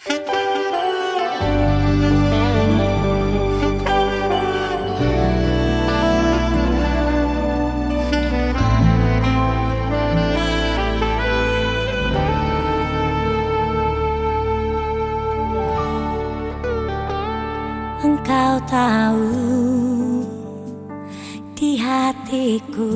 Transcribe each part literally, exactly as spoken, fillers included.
Engkau tahu di hatiku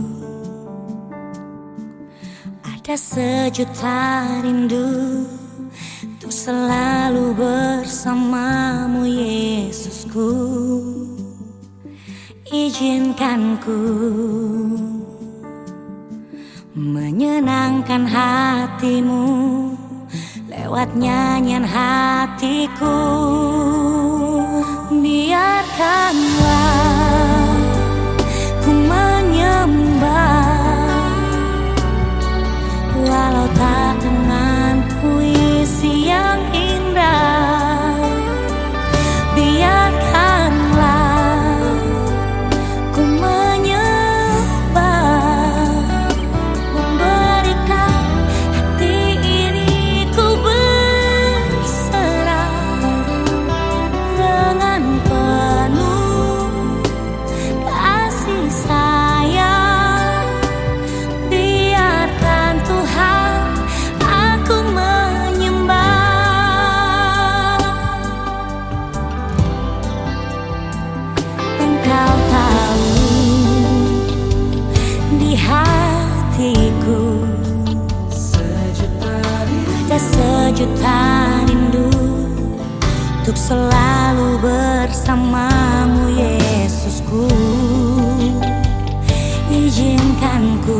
ada sejuta rindu untuk selalu bersamamu, Yesusku. Izinkan ku menyenangkan hatimu lewat nyanyian hatiku. Biarkanlah ku menyembah walau tak dengan puisi yang indah. Biarkanlah ku menyembah, memberikan hati ini ku berserah dengan penuh kasih sayang. Biarkan Tuhan aku menyembah. Engkau tahu di hatiku ada sejuta rindu untuk selalu bersamamu, Yesusku. Izinkan ku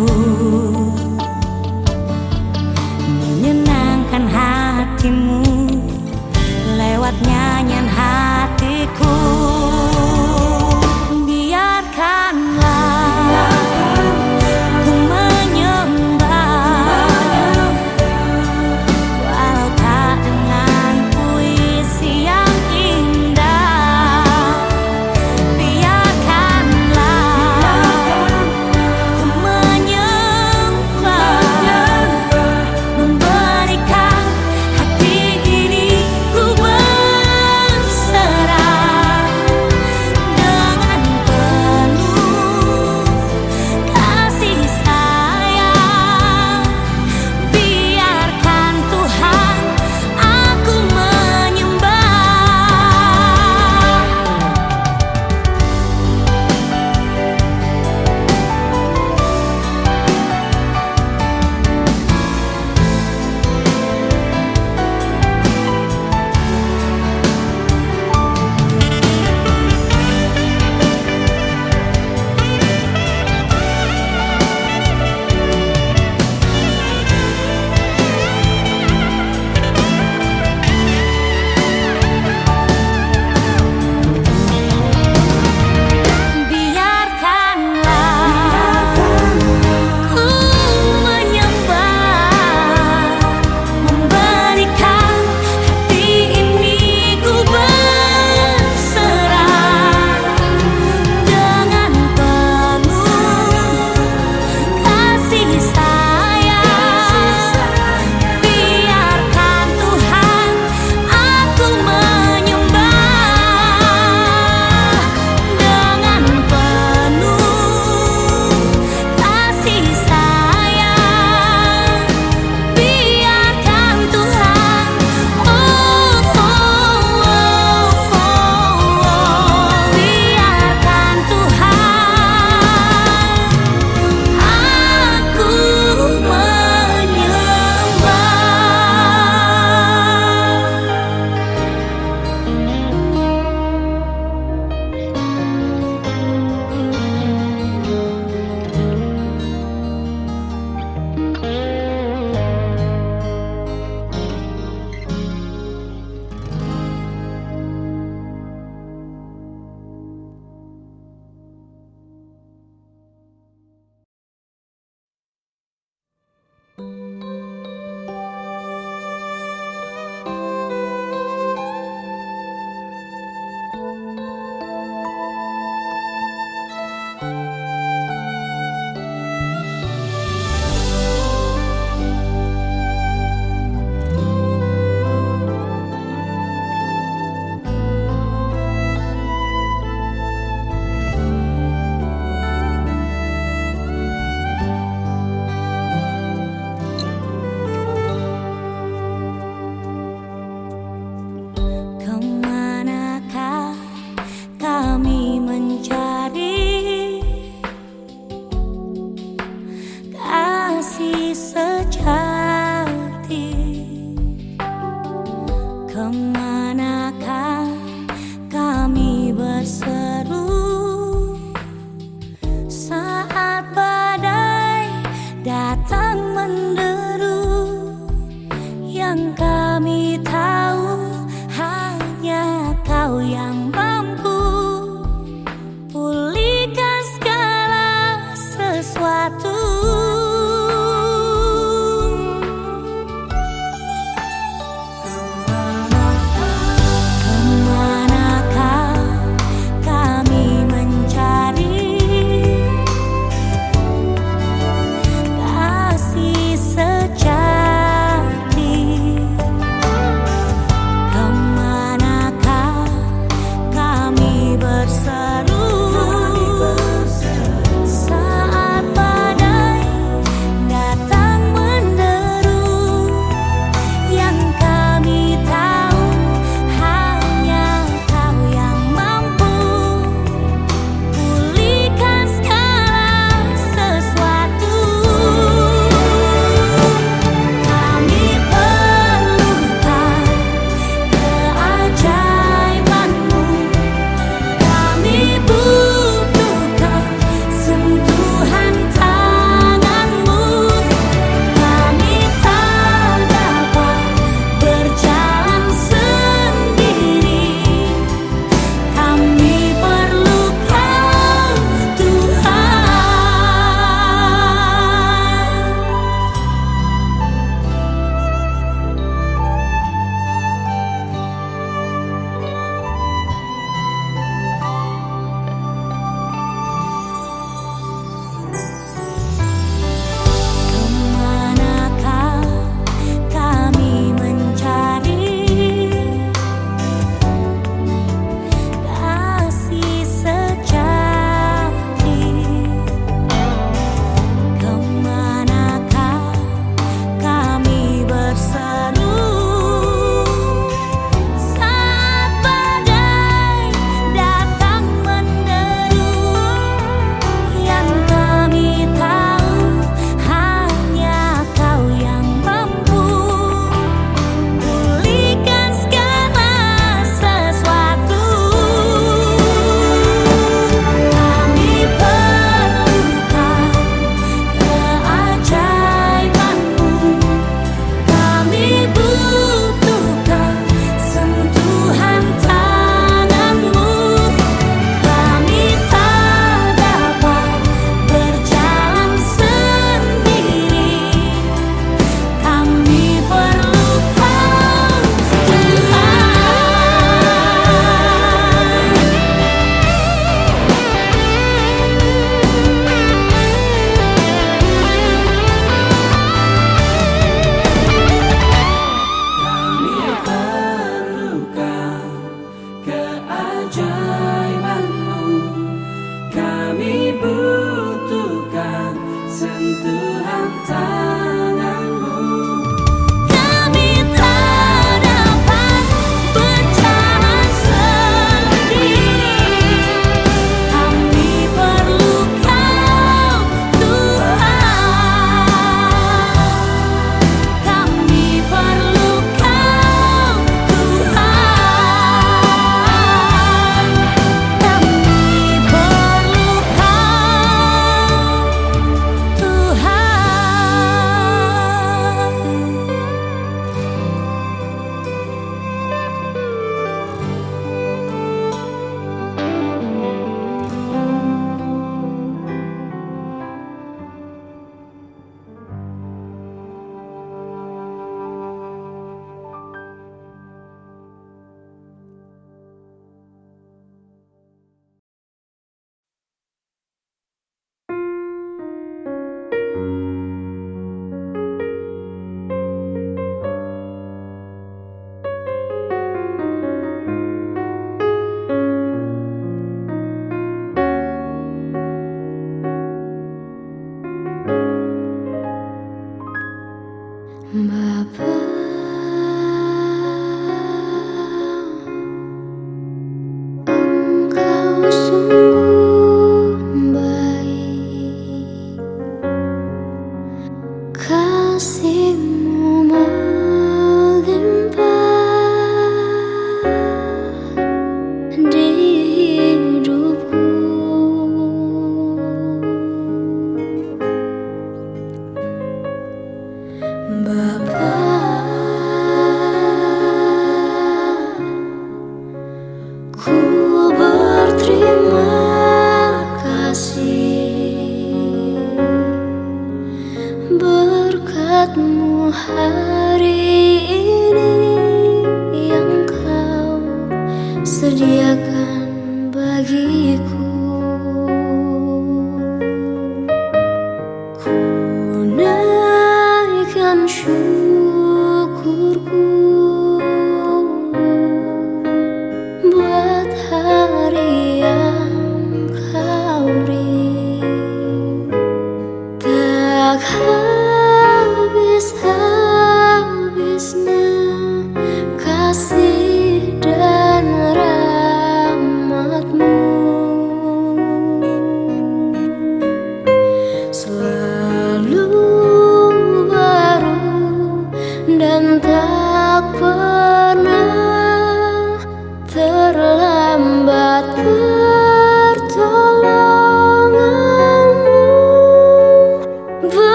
menyenangkan hatimu lewat nyanyian hatiku. Biarkanlah ku menyembah walau tak dengan puisi yang indah. Biarkanlah ku menyembah Kemanakah kami berseru saat badai datang menderu? Yang kami tahu hanya kau yang mampu pulihkan segala sesuatu.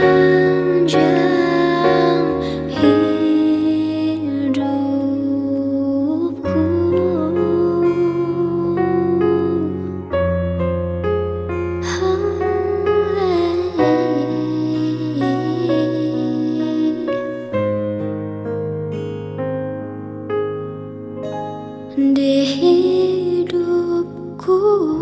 sepanjang hidupku. Di hidupku.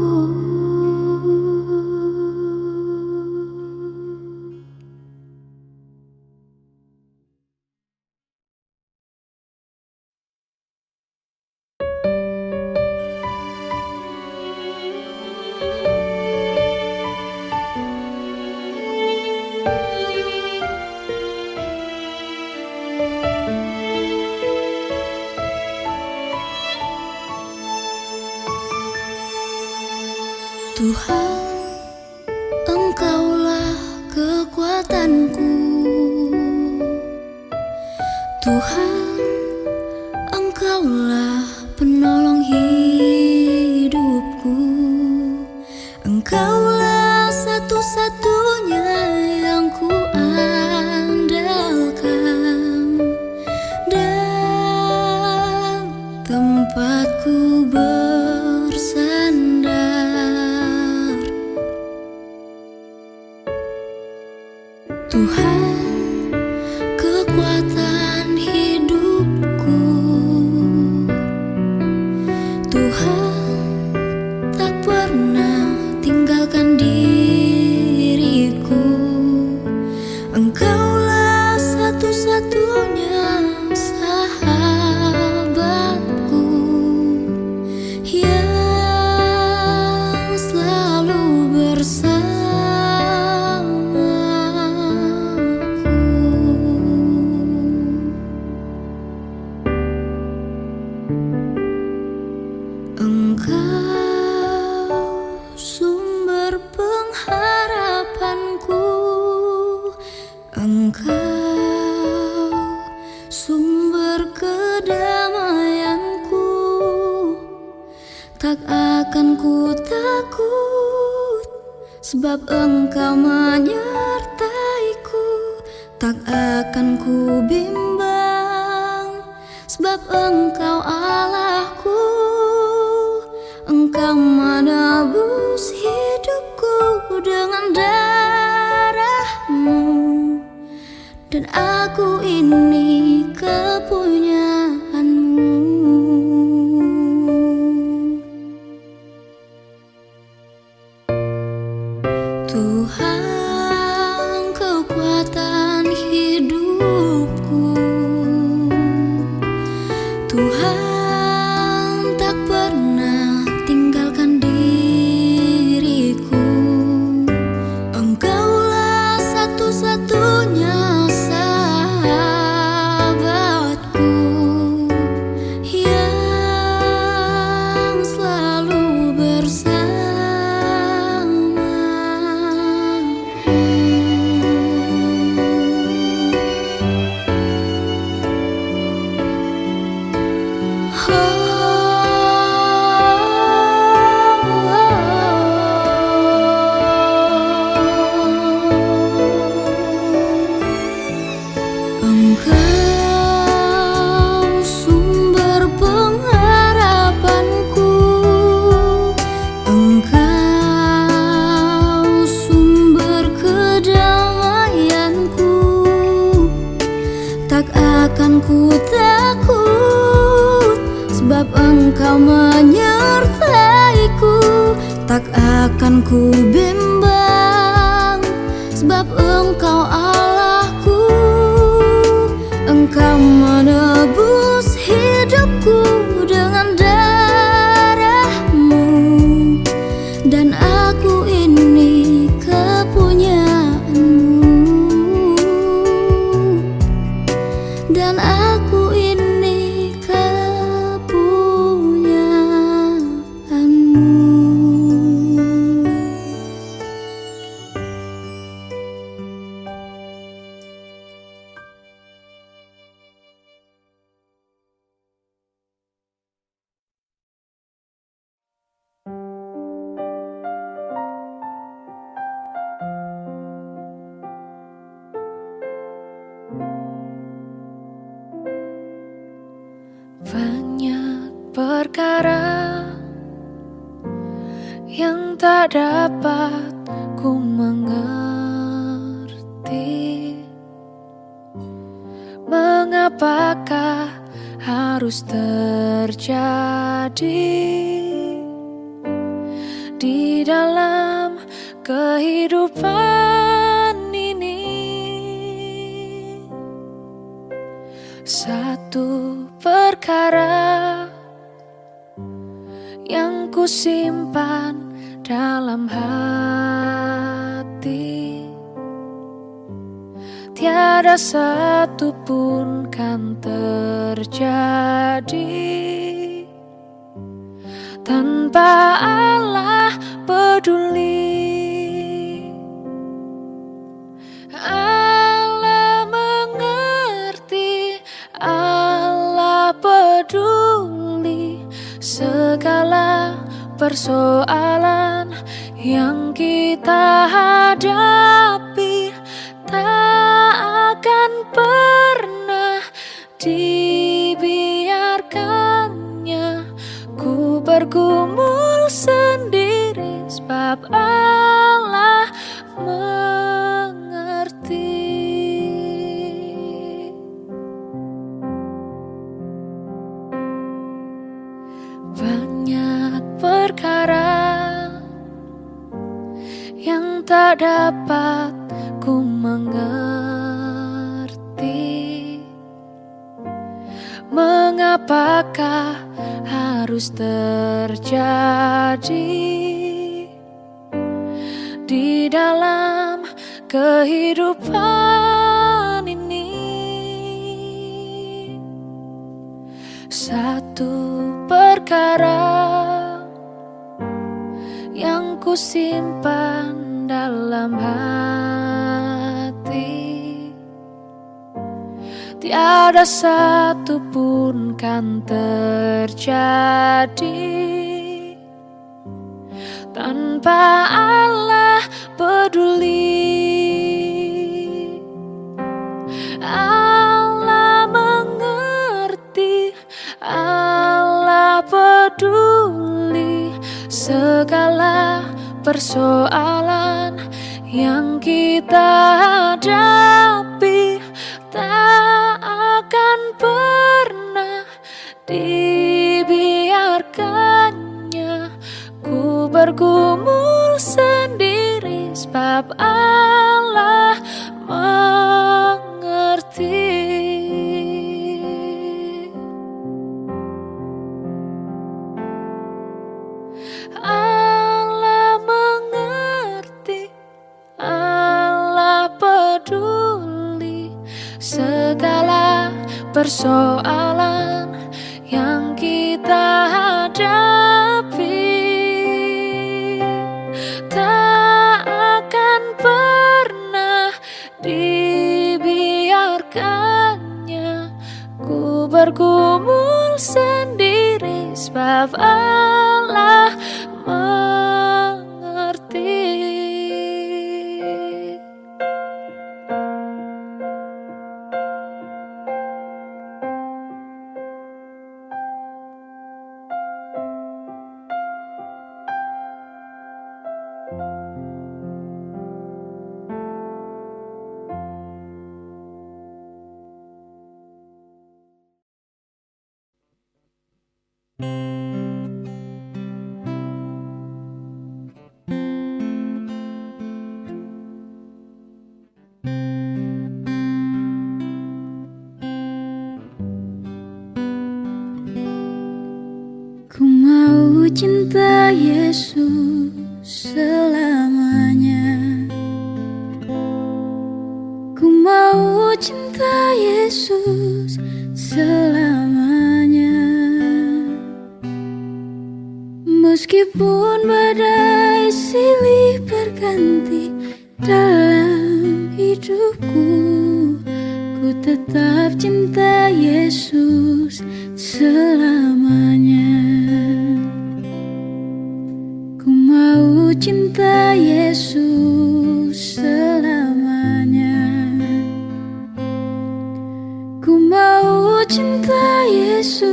Tuhan, Engkaulah kekuatanku. Tuhan, Engkaulah penolong hidupku. Engkaulah satu-satunya yang ku andalkan dan tempatku bersandar. Tuhan, kekuatan hidupku. Tuhan, tak pernah tinggalkan diriku. Engkaulah satu-satunya sahabatku yang selalu bersama. Engkau sumber pengharapanku. Engkau sumber kedamaianku. Tak akan ku takut, sebab Engkau menyertaiku. Tak akan ku bimbang, sebab Engkau Allahku. Engkau menebus hidupku dengan darah-Mu, dan aku ini kepunyaan-Mu. Tuhan, kekuatan hidupku. Tuhan, tak pernah tinggalkan diriku. Engkaulah satu-satunya sahabatku yang selalu bersama. Engkau sumber pengharapanku. Engkau sumber kedamaianku. Tak akan ku takut, sebab Engkau menyertaiku. Tak akan ku bimbang, sebab Engkau Allahku. Engkau menebus hidupku dengan darah-Mu, dan aku ini kepunyaan-Mu, dan aku ini kepunyaan-Mu. tak dapat ku mengerti. Mengapakah harus terjadi di dalam kehidupan ini? Satu perkara yang ku simpan dalam hati, tiada satu pun kan terjadi tanpa Allah peduli. Allah mengerti, Allah peduli segala persoalan yang kita hadapi. Tak akan pernah dibiarkannya ku bergumul sendiri, sebab Allah mengerti. Banyak perkara yang tak dapat ku mengerti. Mengapakah harus terjadi di dalam kehidupan ini? Satu perkara yang ku simpan dalam hati, tiada satu pun kan terjadi tanpa Allah peduli. Allah mengerti, Allah peduli segala persoalan yang kita hadapi. Tak akan pernah dibiarkannya ku bergumul sendiri, sebab Allah mengerti. Allah mengerti, Allah peduli segala persoalan yang kita hadapi. Tak akan pernah dibiarkannya ku bergumul sendiri, sebab Allah mengerti. Ku mau cinta Yesus selamanya. Ku mau cinta Yesus selamanya. Meskipun badai silih berganti dalam hidupku, ku tetap cinta Yesus selamanya. Ku mau cinta Yesus selamanya. Ku mau cinta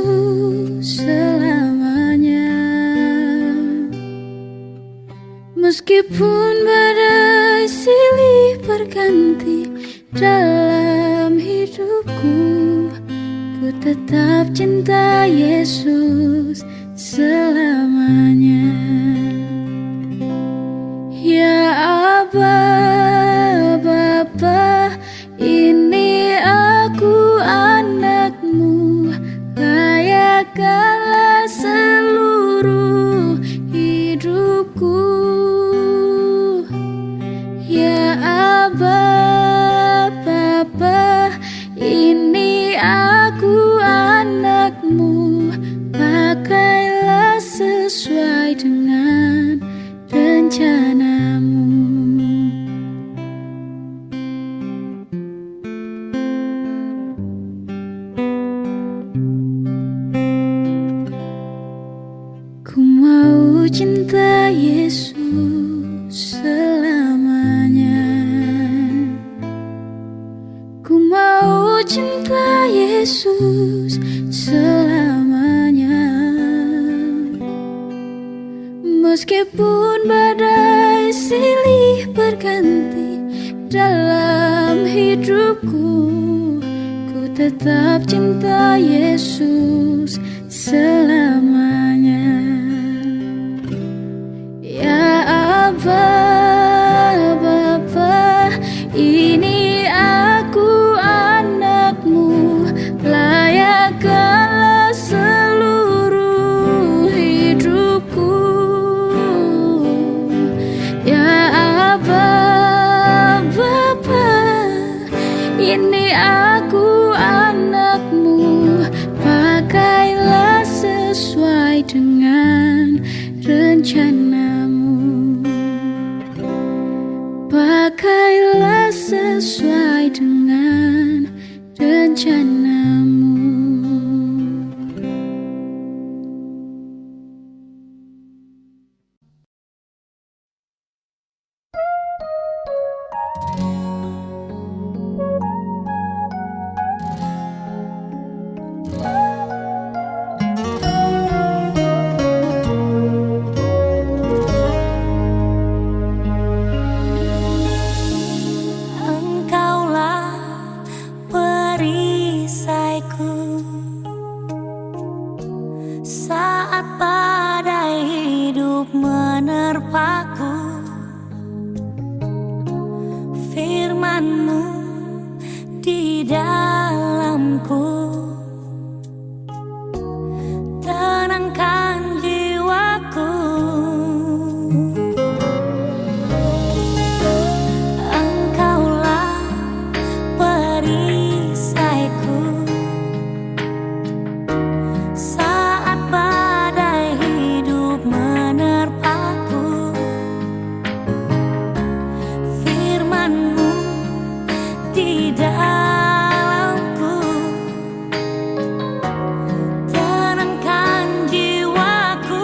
Yesus selamanya. Meskipun badai silih berganti dalam hidupku, ku tetap cinta Yesus selamanya. Ya Aba, Bapa, ini aku anakmu, layakkanlah seluruh hidupku. Ya Aba, Bapa, ini aku anakmu, pakailah sesuai dengan rencanamu. Ku mau cinta Yesus selamanya. Ku mau cinta Yesus selamanya. Meskipun badai silih berganti dalam hidupku, ku tetap cinta Yesus selamanya. Ya Aba, Bapa, ini aku anakmu, layakkanlah seluruh hidupku. Ya Aba, Bapa, ini aku anakmu, pakailah sesuai dengan rencanamu. Pakailah sesuai dengan rencanamu. Saat badai hidup menerpaku, firman-Mu di dalamku tenangkan jiwaku. Engkaulah perisaiku saat badai hidup menerpaku. Firman-Mu di dalamku tenangkan jiwaku.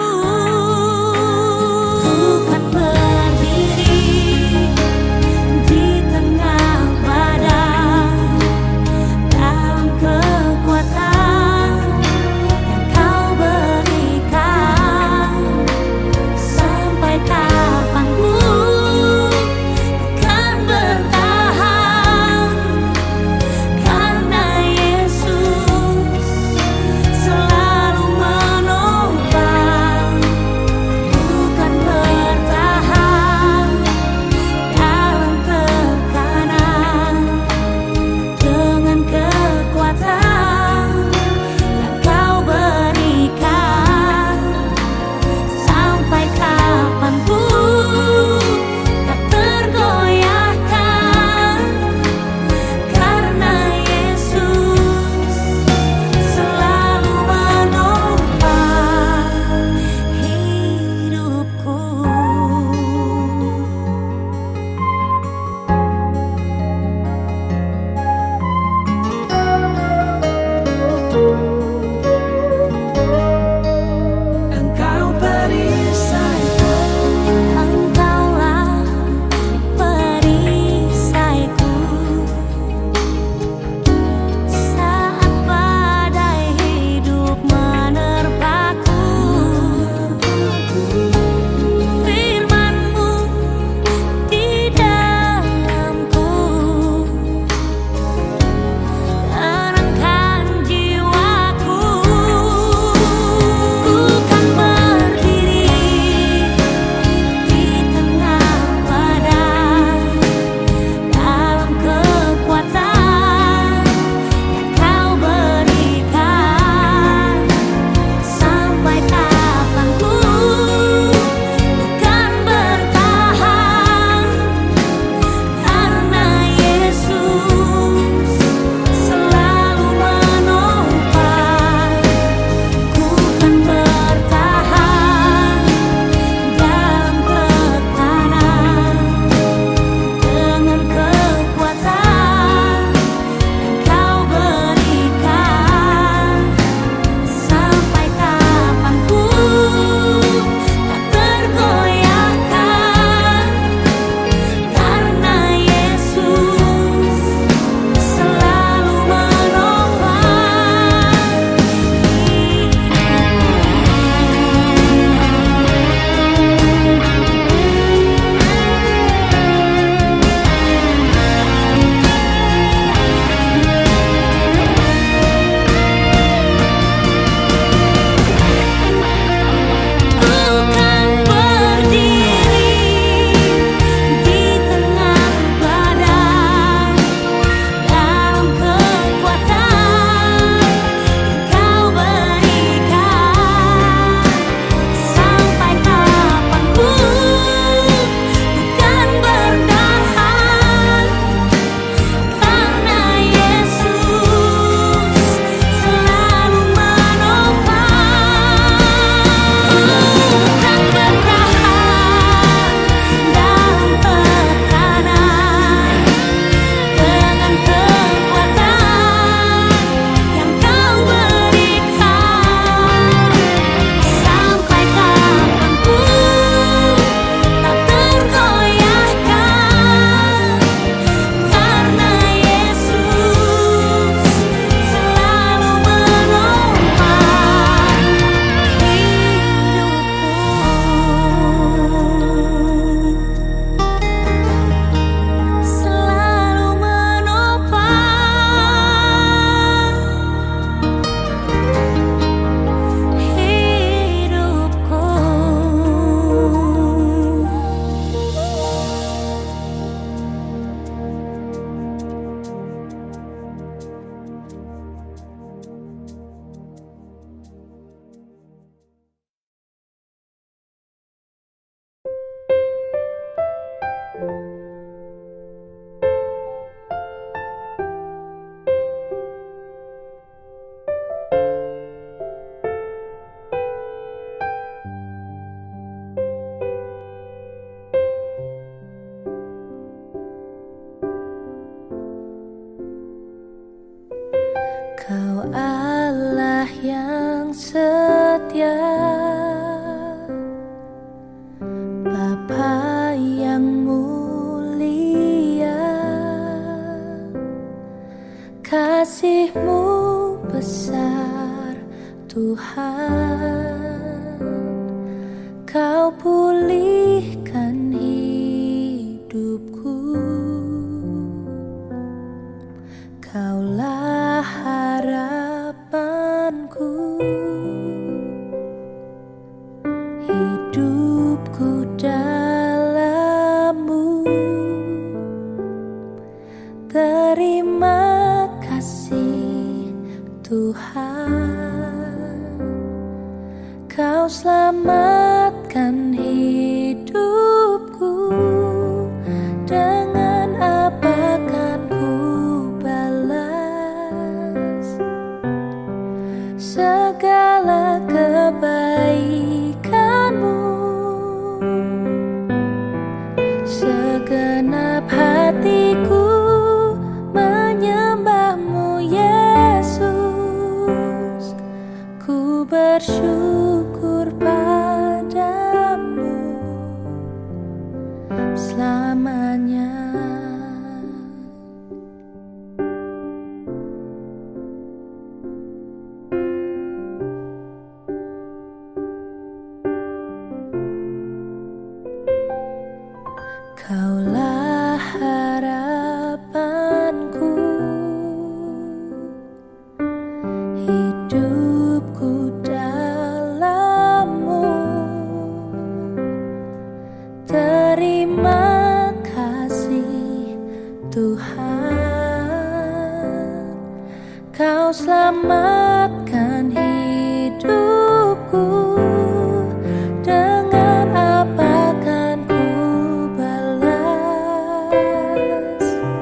Ku kan berdiri di tengah badai dalam kekuatan yang Kau berikan. Sampai kapanpun ku kan bertahan Kau Allah yang setia, Bapa yang mulia, kasih-Mu besar Tuhan. Kau pulihkan hidupku, Kaulah harapanku, hidupku dalam-Mu. Terima kasih Tuhan, Kau selamatkan hidupku. Dengan apa kan ku balas segala kebaikan-Mu? Segenap hatiku menyembah-Mu, Yesus. Ku bersyukur padamu selamanya. Kaulah harapanku, hidupku dalam-Mu. Terima kasih Tuhan, Kau selamatkan hidupku. Dengan apa kan ku balas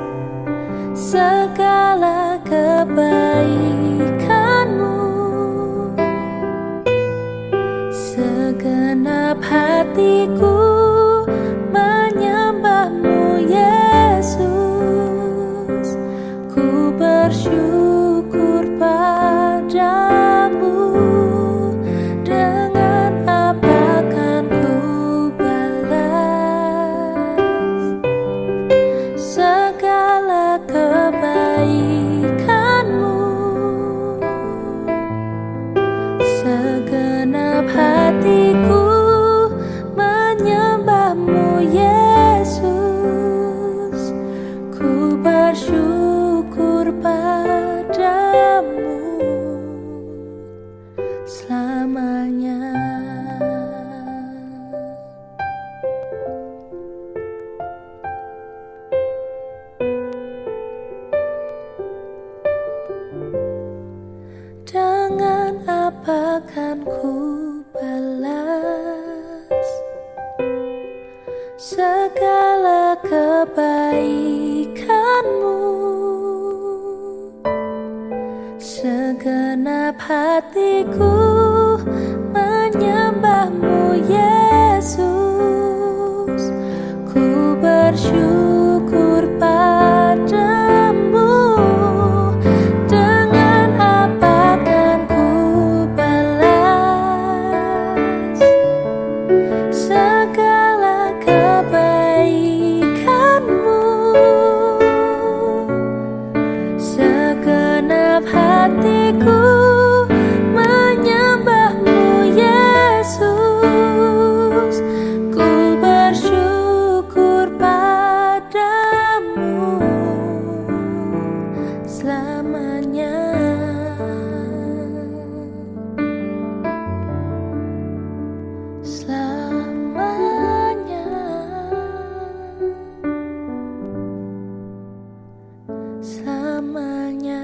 segala kebaikan-Mu? Segenap hatiku menyembah-Mu, Yesus. Ku bersyukur padamu. Dengan apa kan ku balas segala kebaikan-Mu? Segenap hatiku menyembah-Mu, Yesus. Ku bersyukur padamu selamanya. Dengan apa kan ku balas segala kebaikan-Mu? Segenap hatiku menyembah-Mu, Yesus. Ku bersyukur padamu. Dengan apa kan ku balas segala kebaikan-Mu? Segenap hatiku menyembah-Mu, Yesus. Ku bersyukur padamu selamanya. Selamanya. Selamanya.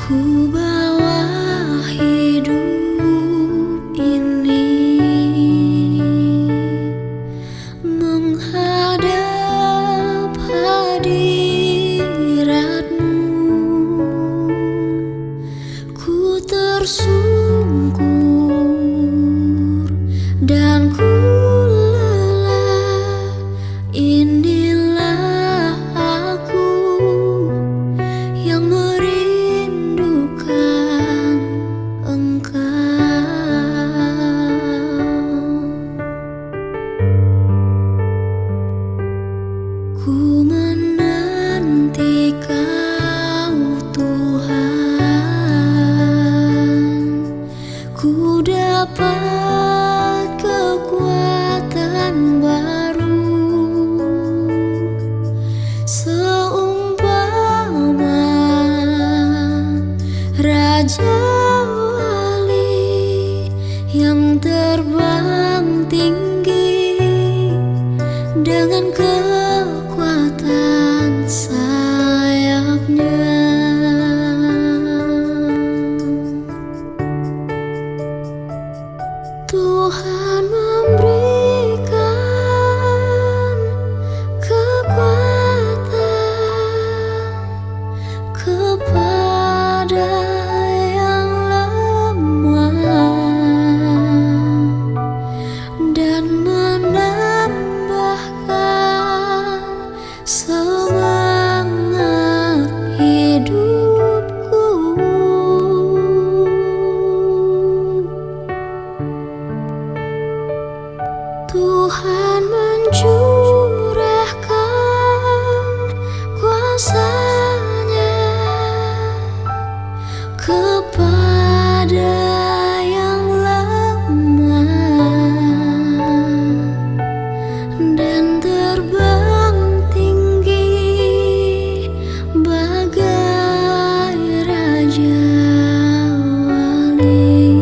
Ku bawa hidup ini menghadap hadirat-Mu. Ku tersungkur dan ku lelah. Inilah aku yang merindukan Engkau. Ku menanti Kau Tuhan, ku dapat kekuatan baru, seumpama Raja Wali yang terbang tinggi dengan kekuatan sayapnya. Tuhan memberikan kekuatan kepada yang lemah dan menambahkan semangat hidupku. Tuhan mencurahkan kuasa-Nya kepada yang lemah dan terbang tinggi bagai Raja Wali.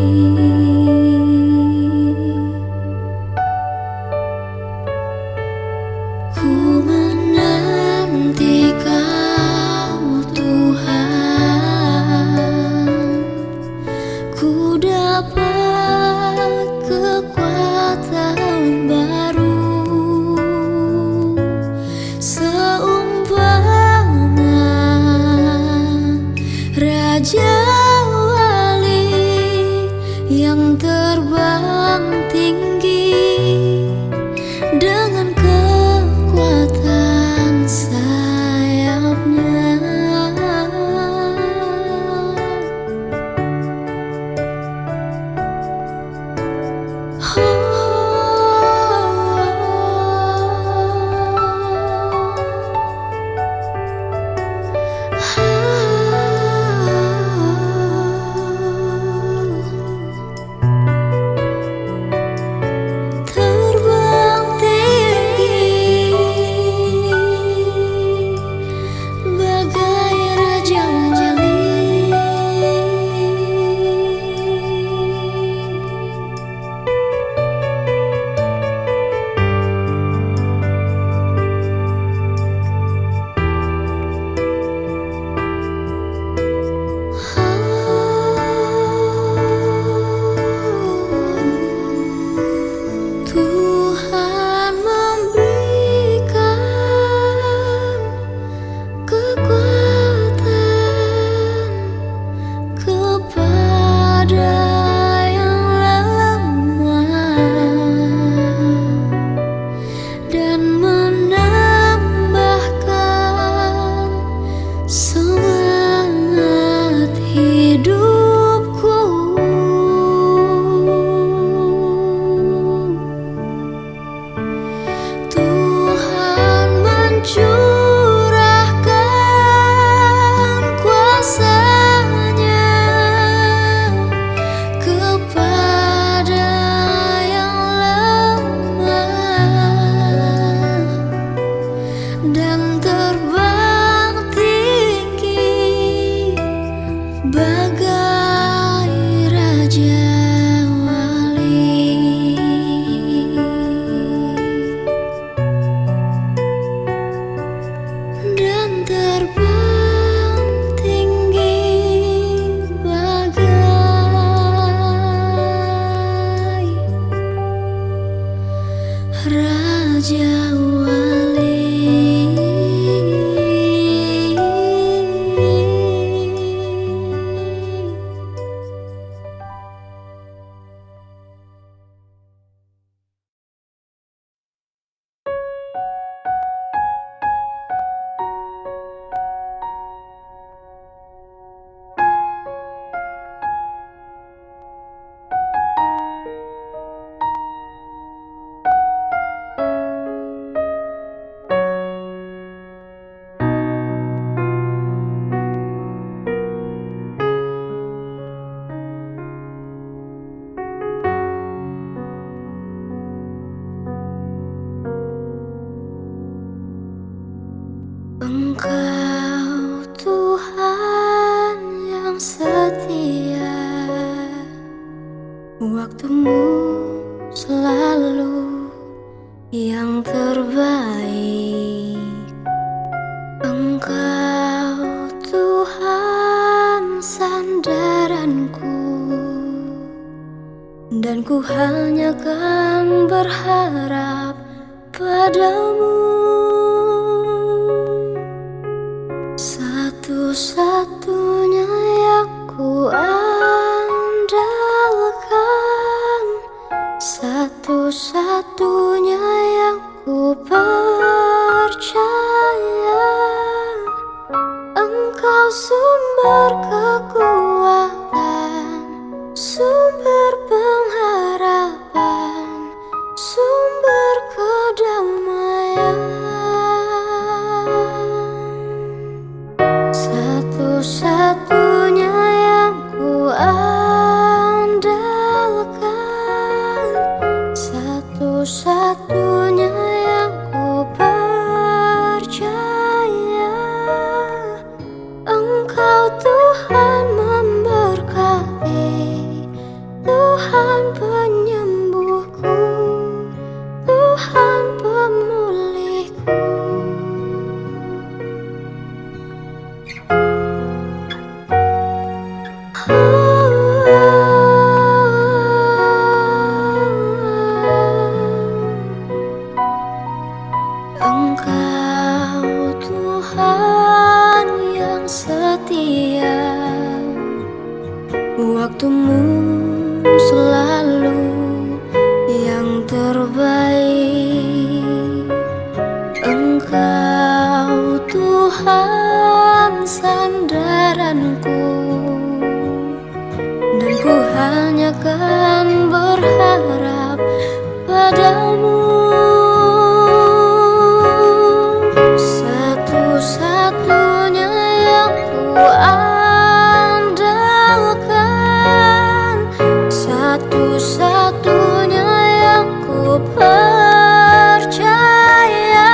Raja Wali. Engkau Tuhan yang setia, waktumu selalu yang terbaik. Engkau Tuhan sandaranku, dan ku hanya kan berharap padamu. Satu-satunya yang ku andalkan, satu-satunya yang ku percaya. Engkau sumber kekuatan, sumber pengharapan, sumber kedamaian. Satu-satunya yang ku andalkan, satu-satunya yang ku percaya. Engkau Tuhan memberkati, Tuhan penyembuhku, Tuhan pemulihku. Engkau Tuhan yang setia, waktumu selalu yang terbaik. Engkau Tuhan sandaranku, dan ku hanya kan berharap padamu. Satu-satunya yang ku andalkan, satu-satunya yang ku percaya.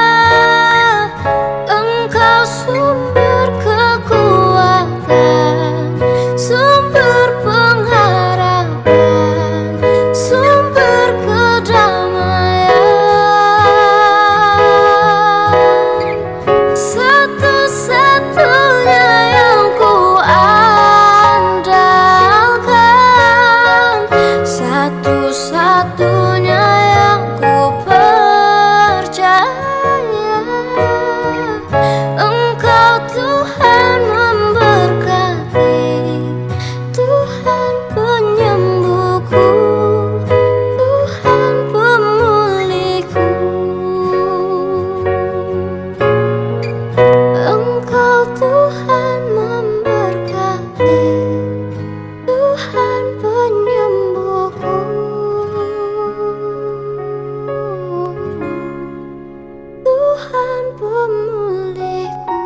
Engkau sumber kekuatan, sumber pengharapan, sumber kedamaian. Satu-satunya yang ku andalkan, satu-satunya yang ku percaya. Engkau Tuhan memberkati, Tuhan penyembuhku, Tuhan pemulihku. Engkau Tuhan memberkati, Tuhan penyembuhku, Tuhan pemulihku.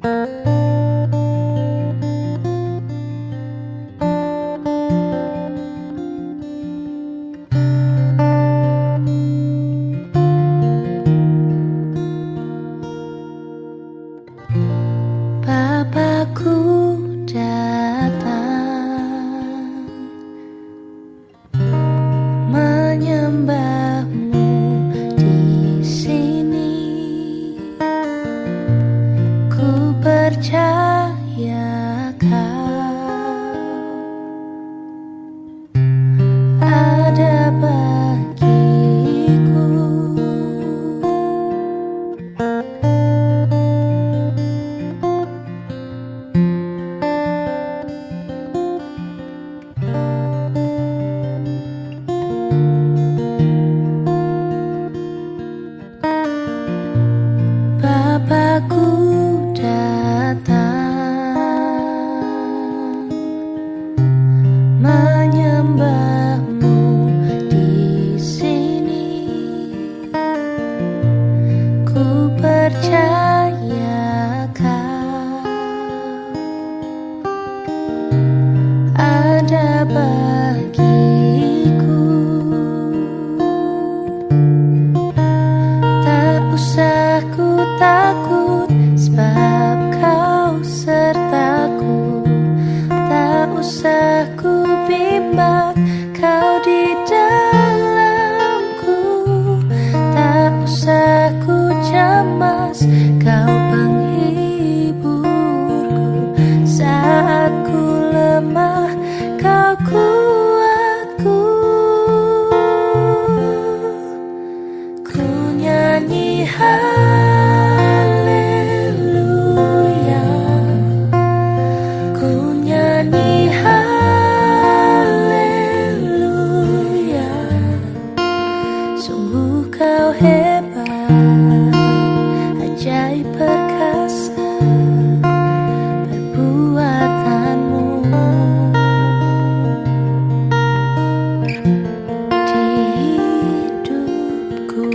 Bapakku datang menyembahmu di sini. Ku percaya kau ada bagiku. Bapakku datang menyembahmu di sini. Ku percaya kau ada bagiku. Tak usah ku takut, sebab kau sertaku. Tak usah ku bimbang, kau di dalamku. Tak usah ku cemas, kau penghiburku. Saat ku lemah, kau kuatku. Ku nyanyi haleluya, ku nyanyi haleluya. Sungguh kau hebat, ajaib perkasa perbuatanmu di hidupku.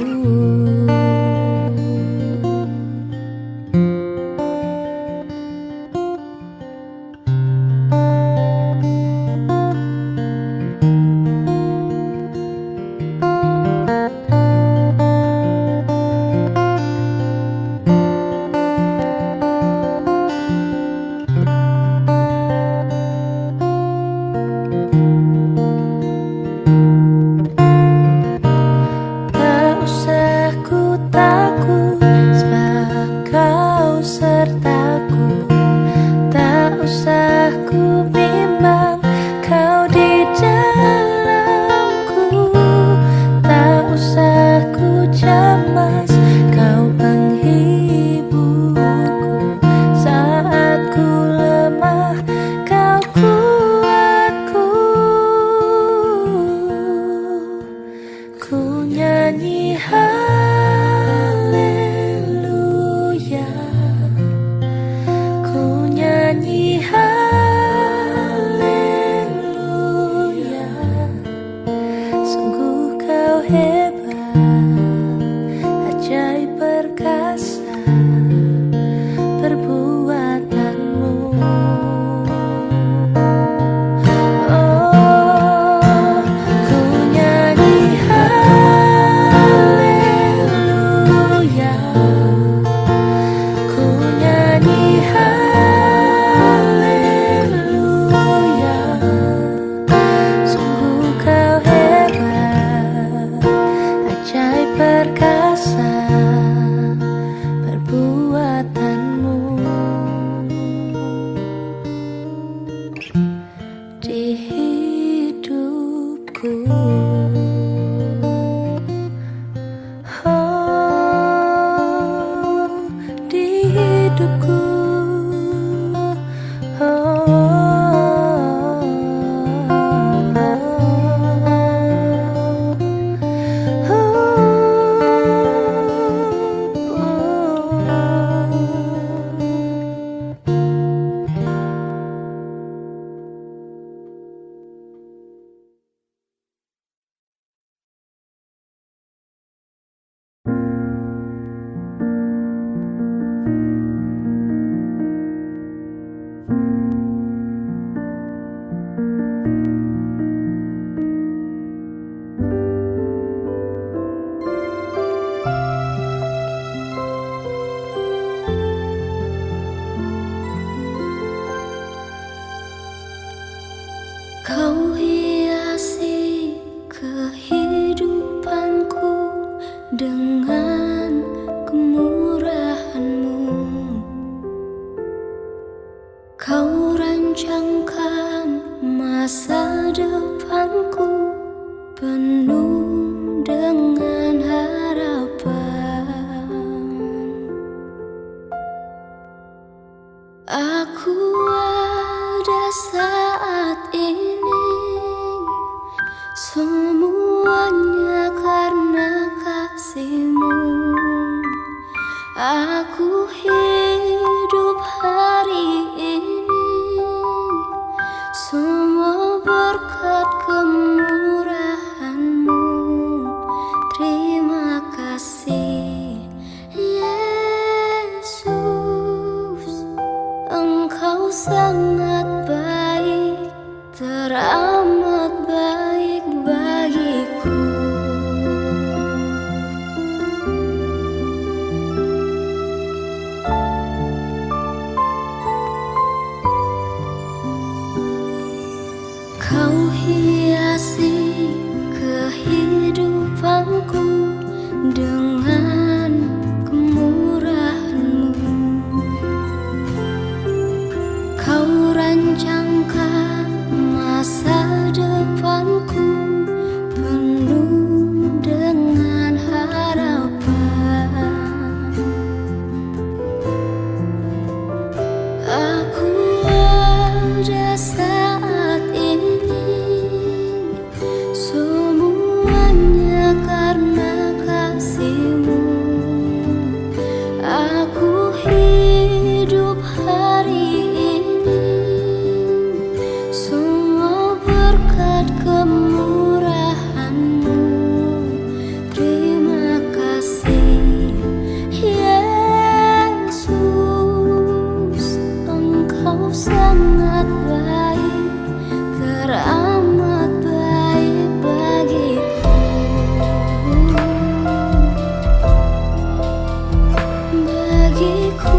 Tak usah ku takut, sebab kau sertaku. Tak usah ku bimbang, kau di dalamku. Tak usah ku cemas, kau penghiburku. Saat ku lemah, kau kuatku. Ku nyanyi haleluya, ku nyanyi haleluya. Sungguh kau hebat, ajaib perkasa perbuatanmu. Oh, ku nyanyi haleluya, ku nyanyi haleluya. Kau rancangkan masa depanku penuh dengan harapan. Aku ada saat ini, semuanya karena kasih-Mu. Aku hidup hari ini, semua berkat kemurahan-Mu. Terima kasih Yesus, Engkau sangat baik, teramat baik bagiku. Kau hiasi kehidupanku dengan kemurahan-Mu. Kau rancangkan masa depanku penuh dengan harapan. Aku ada saat ini, semuanya karena kasih-Mu. Aku hidup hari ini, semua berkat kemurahan-Mu. Terima kasih Yesus, Engkau sangat baik, teramat baik bagiku. Bagiku.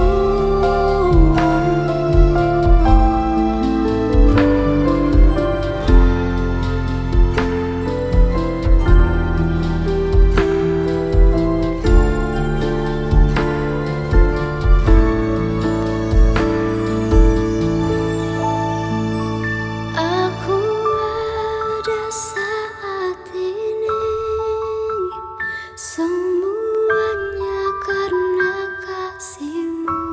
Aku ada saat ini, semuanya karena kasih-Mu.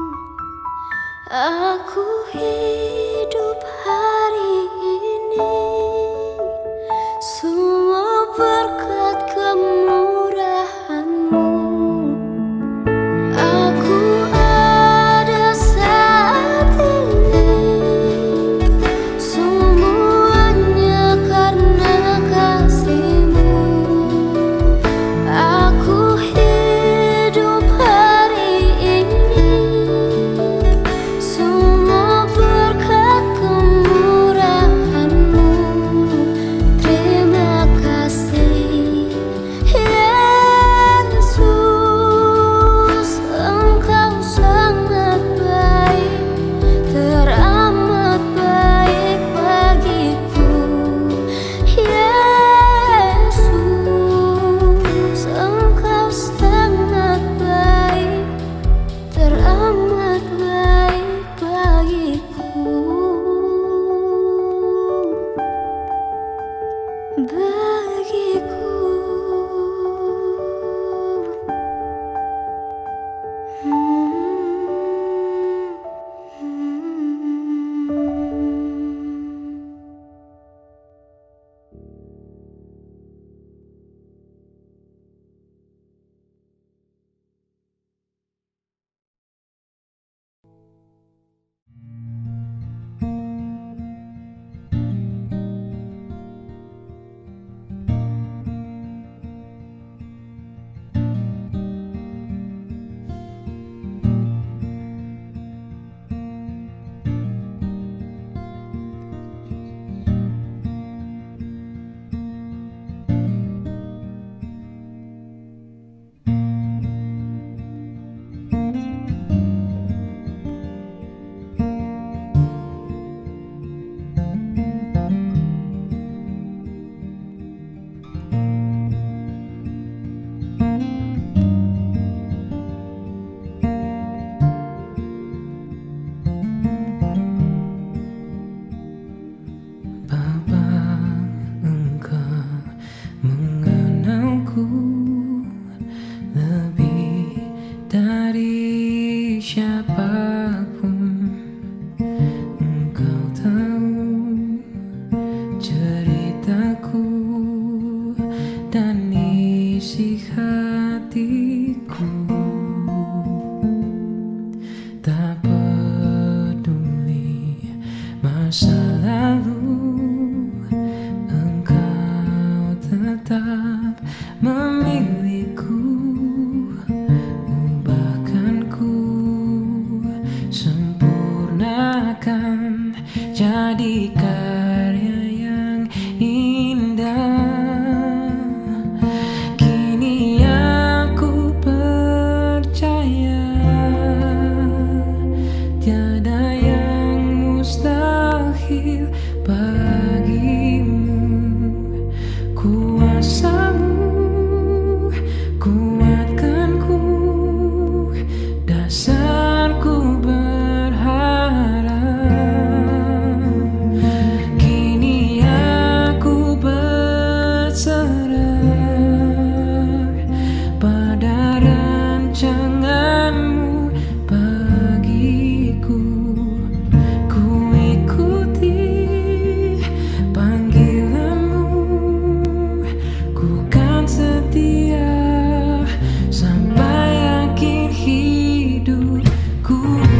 Aku hidup hari ini, semua berkat kemurahan-Mu. Aku ada saat ini, semuanya karena kasih-Mu. Aku hidup hari ini, semua berkat kemurahan-Mu. akan jadi karya yang indah. Kini aku percaya tiada yang mustahil bagimu. Kuasamu kuatkanku, dasarku berharap. Kini aku berserah pada rancanganmu bagiku. Ku ikuti panggilanmu, ku kan setia sampai akhir hidupku.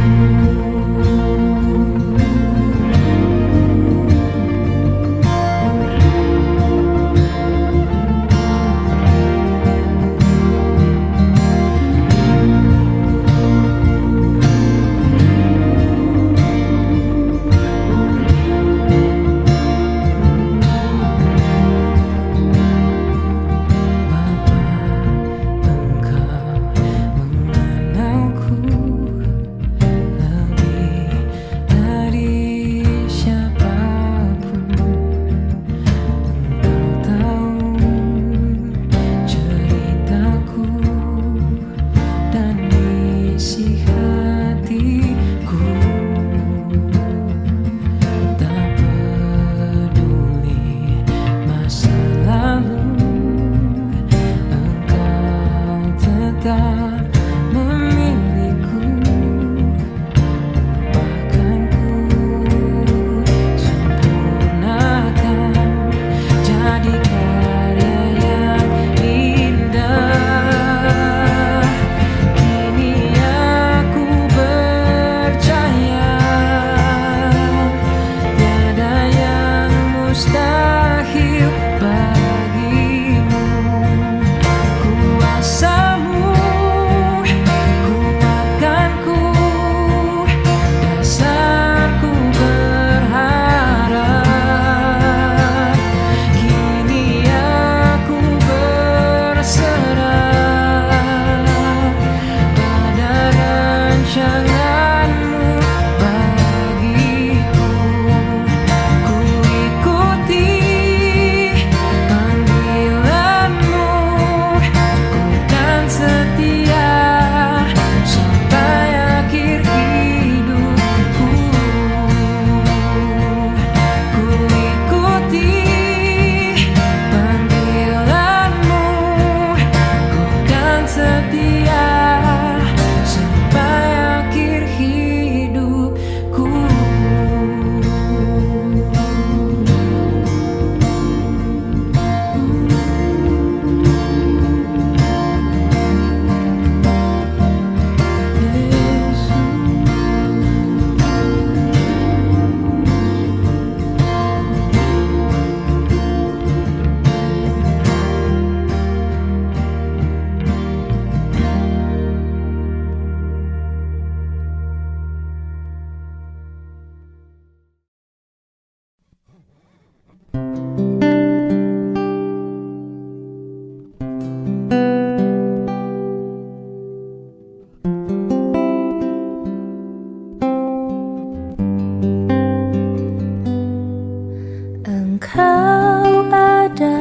Engkau ada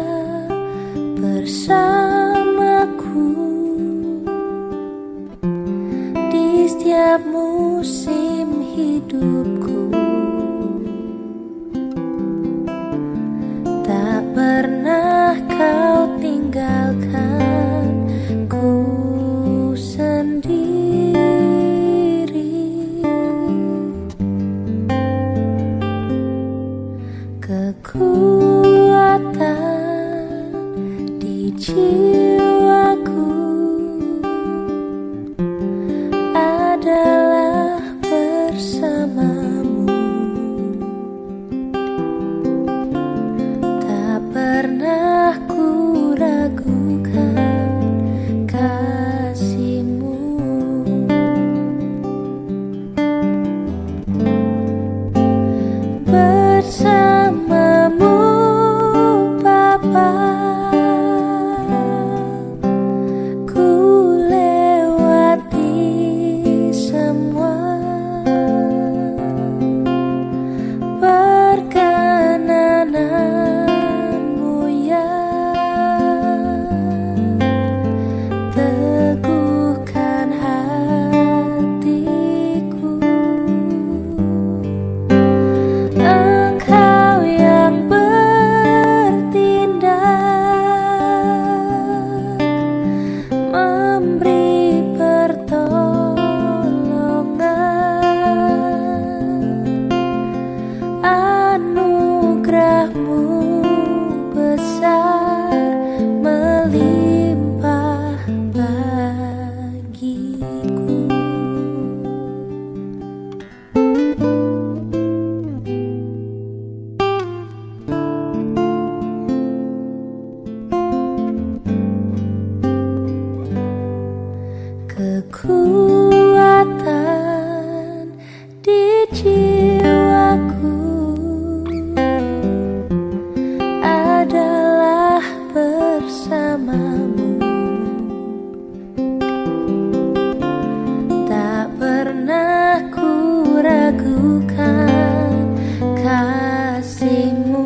bersamaku di setiap musim hidupku. Tak pernah kau tinggalkan ku sendiri. Kekuatan di jiwaku adalah bersamamu. jiwaku adalah bersamamu. Tak pernah ku ragukan kasihmu.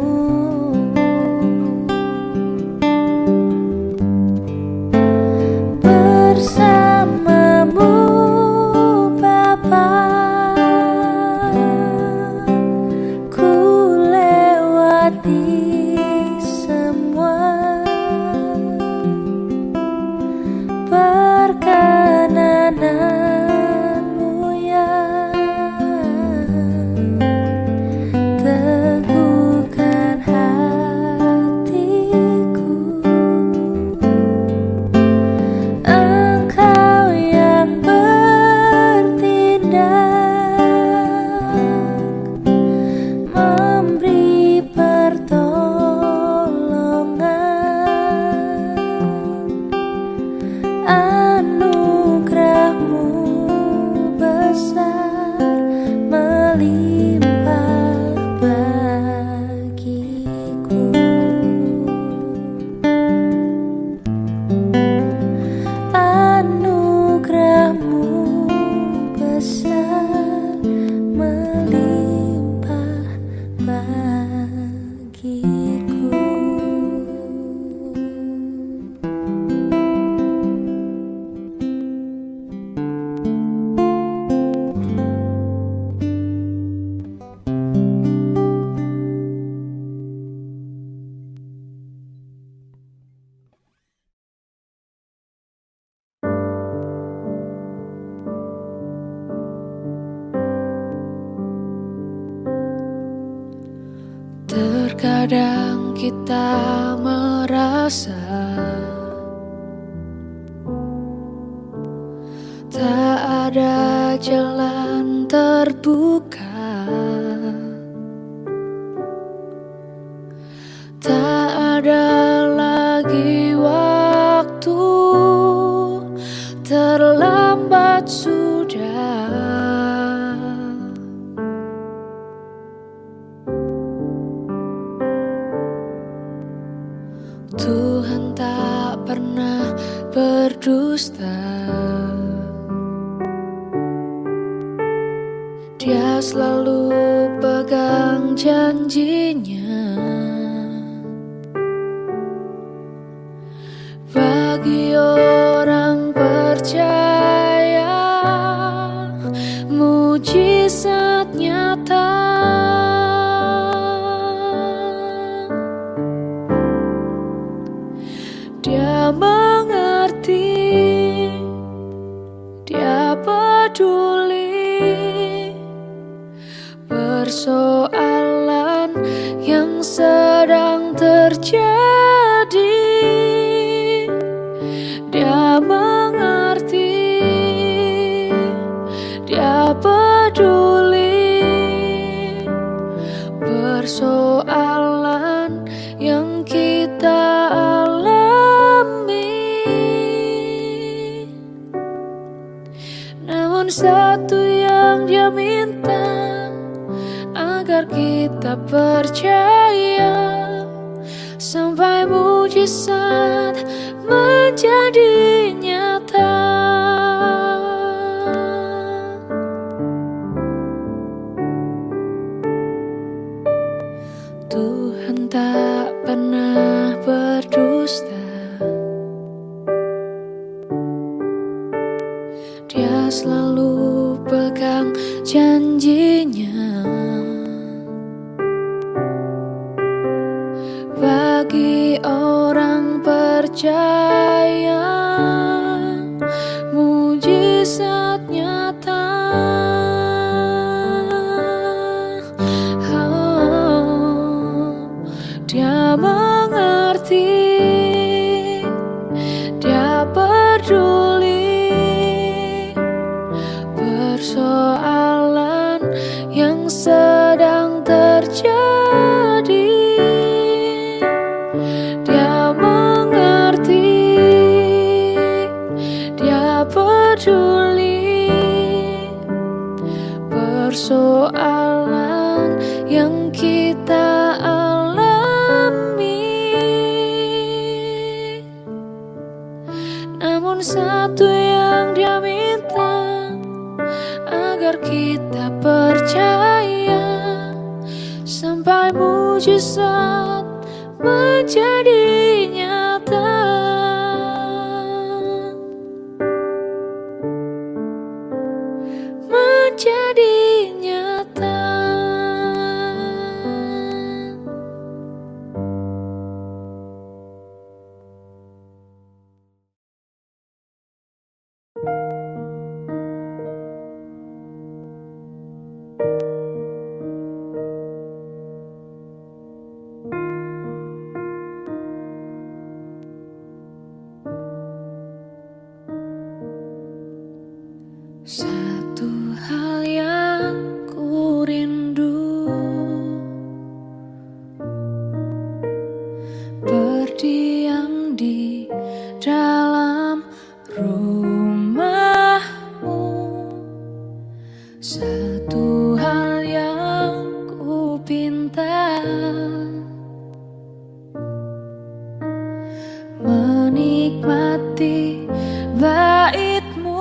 Bersamamu Bapa, ku lewati semua. Perkenananmu yang teguhkan hatiku. Engkau yang bertindak, memberi pertolongan. Anugerahmu besar melimpah bagiku. Anugerahmu besar melimpah bagiku. Terkadang kita merasa tak ada jalan terbuka, tak ada lagi waktu, terlambat sudah. Tuhan tak pernah berdusta. Dia selalu pegang janjinya. Bagi orang percaya, mujizat nyata. Dia mengerti, dia peduli persoalan yang sedang terjadi. Dia mengerti, dia peduli persoalan yang kita alami. Namun satu yang dia minta, agar kita percaya sampai mujizat menjadi nyata. Tuhan tak pernah berdusta. Dia selalu pegang janjinya. Bagi orang percaya, mujizat nyata. Oh, dia mengerti, dia peduli persoalan yang sedang terjadi. Dia mengerti, persoalan yang kita alami. Namun satu yang Dia minta, agar kita percaya sampai mujizat menjadi nyata. Menjadi nyata. Satu hal yang ku rindu, berdiam di dalam rumah-Mu. Satu hal yang ku pinta, menikmati bait-Mu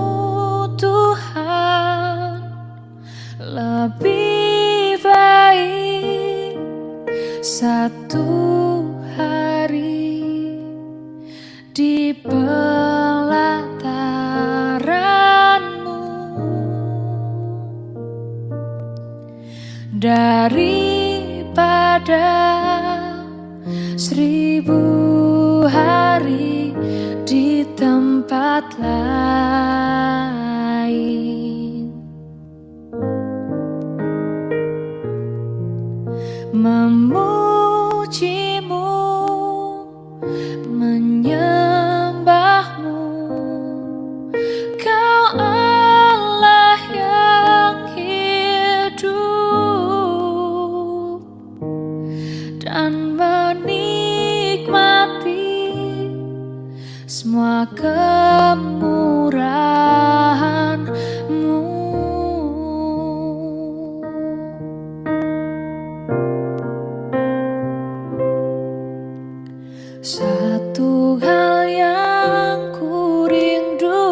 Tuhan. Lebih baik satu hari di pelataran-Mu daripada seribu hari di tempat lain. Memuji-Mu, menyembah-Mu, Kau Allah yang hidup, dan menikmati semua kemurahan-Mu. Satu hal yang ku rindu,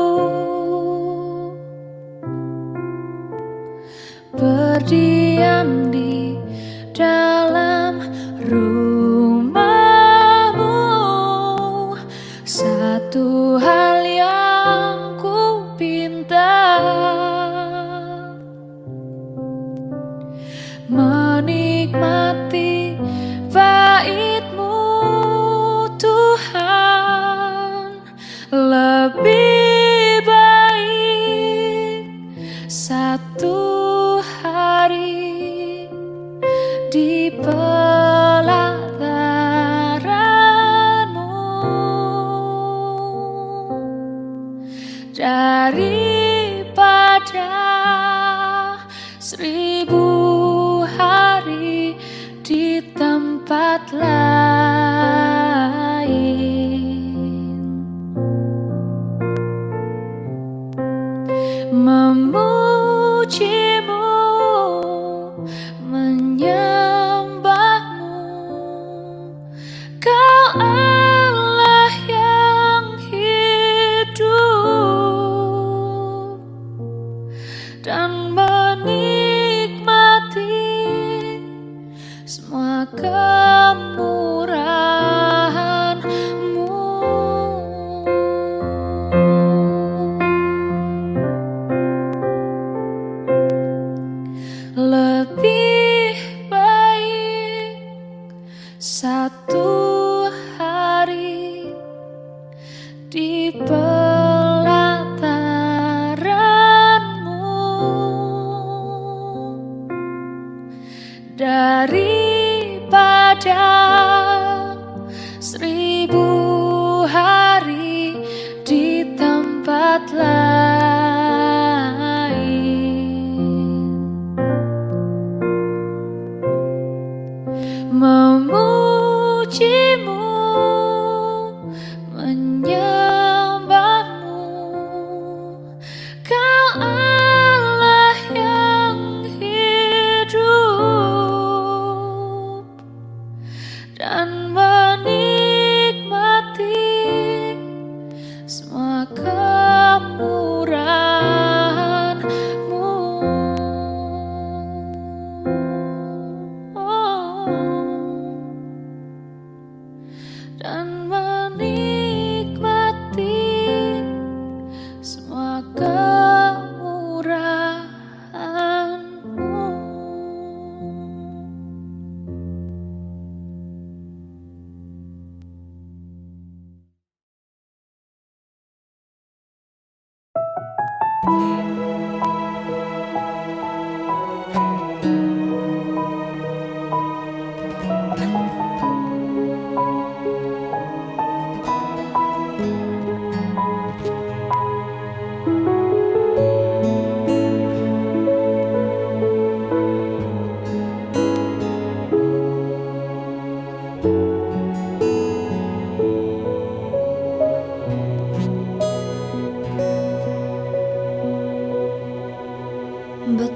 berdiam di dalam rumah-Mu. Satu hal yang ku pinta, menikmati bait-Mu Tuhan. Lebih baik satu hari di pelataran-Mu daripada seribu hari di tempat lain. Memuji-Mu, menyembah-Mu, Kau Allah yang hidup, dan menikmati semua kemurahan-Mu. Lebih baik satu hari di pelataran-Mu daripada seribu hari di tempat lain. Memuji-Mu, menyembah-Mu, Kau Allah yang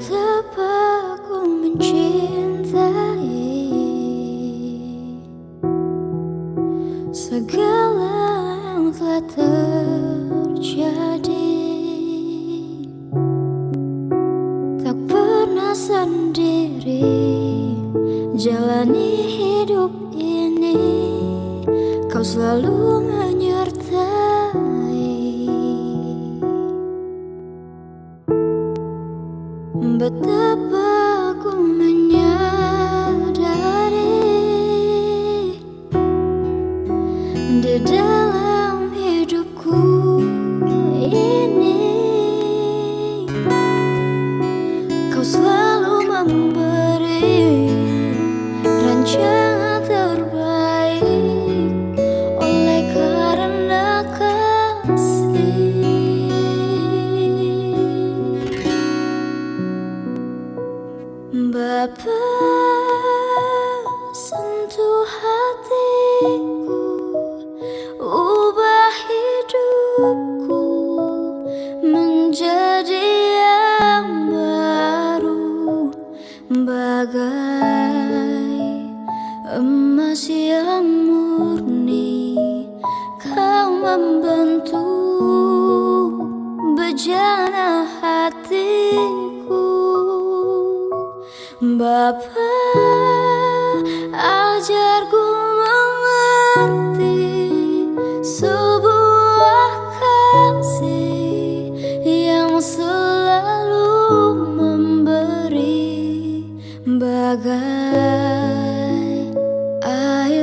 Betapa ku mencintai segala yang telah terjadi. Tak pernah sendiri jalani hidup ini, kau selalu menyertai. Betapa ku menyadari di dalam hidupku ini, kau selalu memberi rancangan terbaik oleh karena kasih. Bapa, sentuh hatiku, ubah hidupku menjadi yang baru, bagai emas yang murni. Kau membentuk bejana hatiku. Bapa, ajarku mengerti sebuah kasih yang selalu memberi, bagai air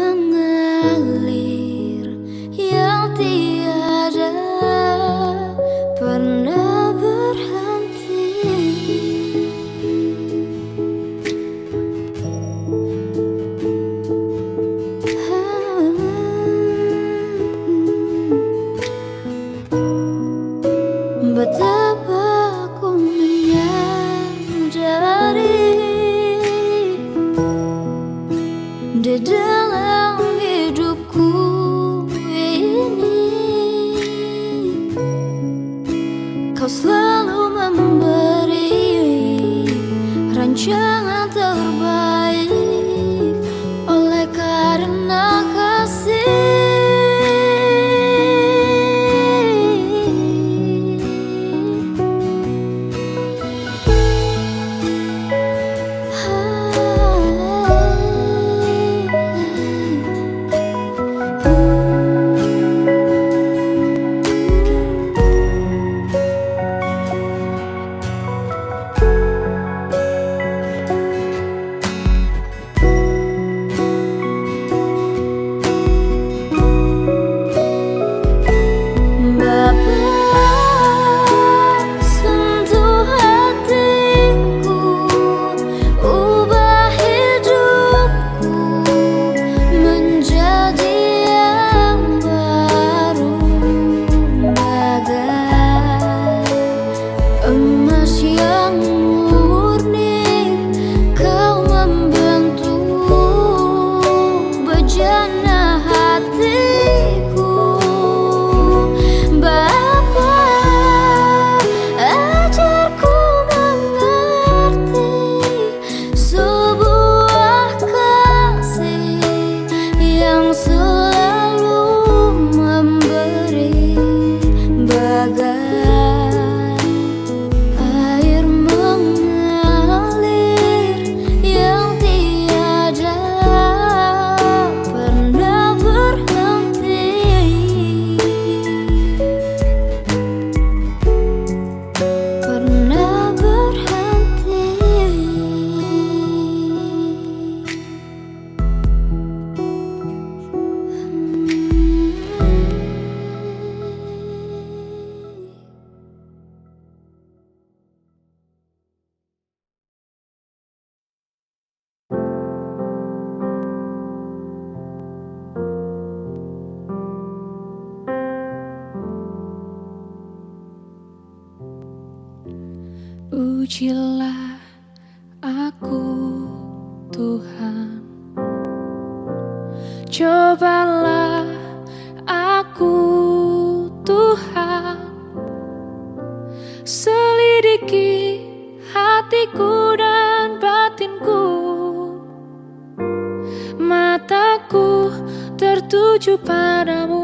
mengalir yang tiada pernah berhenti. Betapa ku menyadari di dalam hidupku ini, kau selalu memberi rancangan terbaik oleh karena kasih. Ujilah aku, Tuhan, cobalah aku, Tuhan, selidiki hati hatiku dan batinku, mataku tertuju padamu.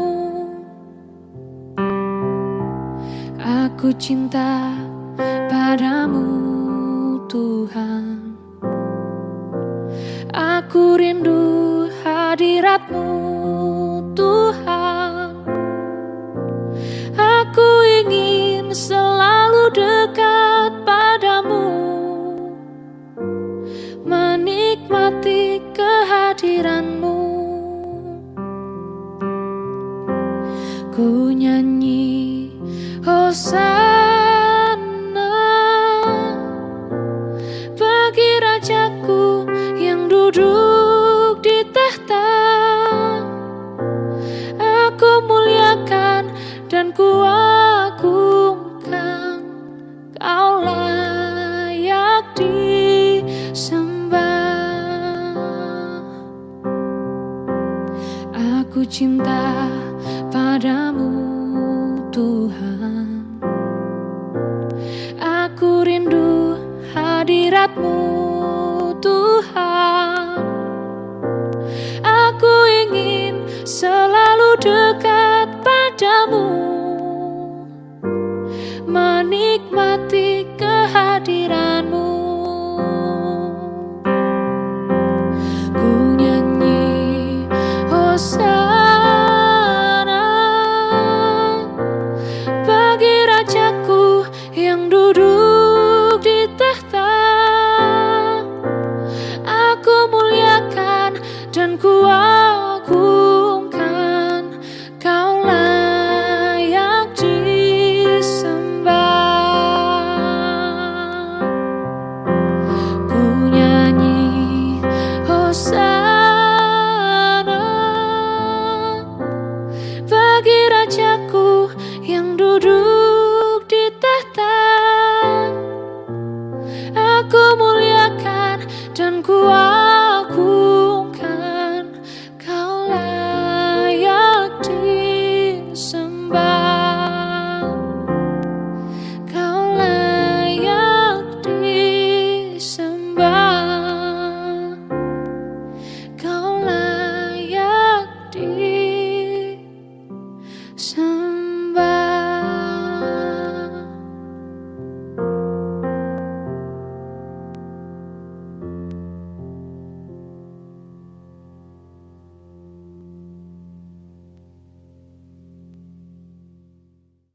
Aku cinta padamu Tuhan, aku rindu hadirat-Mu Tuhan. Aku ingin selalu dekat padamu, menikmati kehadiran-Mu. Ku nyanyi Hosana bagi Rajaku yang duduk di tahta. Aku muliakan dan ku agungkan, Kau layak disembah. Aku cinta padamu Tuhan, aku rindu hadirat-Mu Tuhan. Aku ingin selalu dekat padamu, menikmati kehadiran-Mu. Ku nyanyi Hosana bagi Rajaku yang duduk di tahta. Aku muliakan dan ku agungkan, Kau layak disembah. Ku nyanyi Hosana bagi Rajaku yang duduk di tahta. Aku muliakan dan ku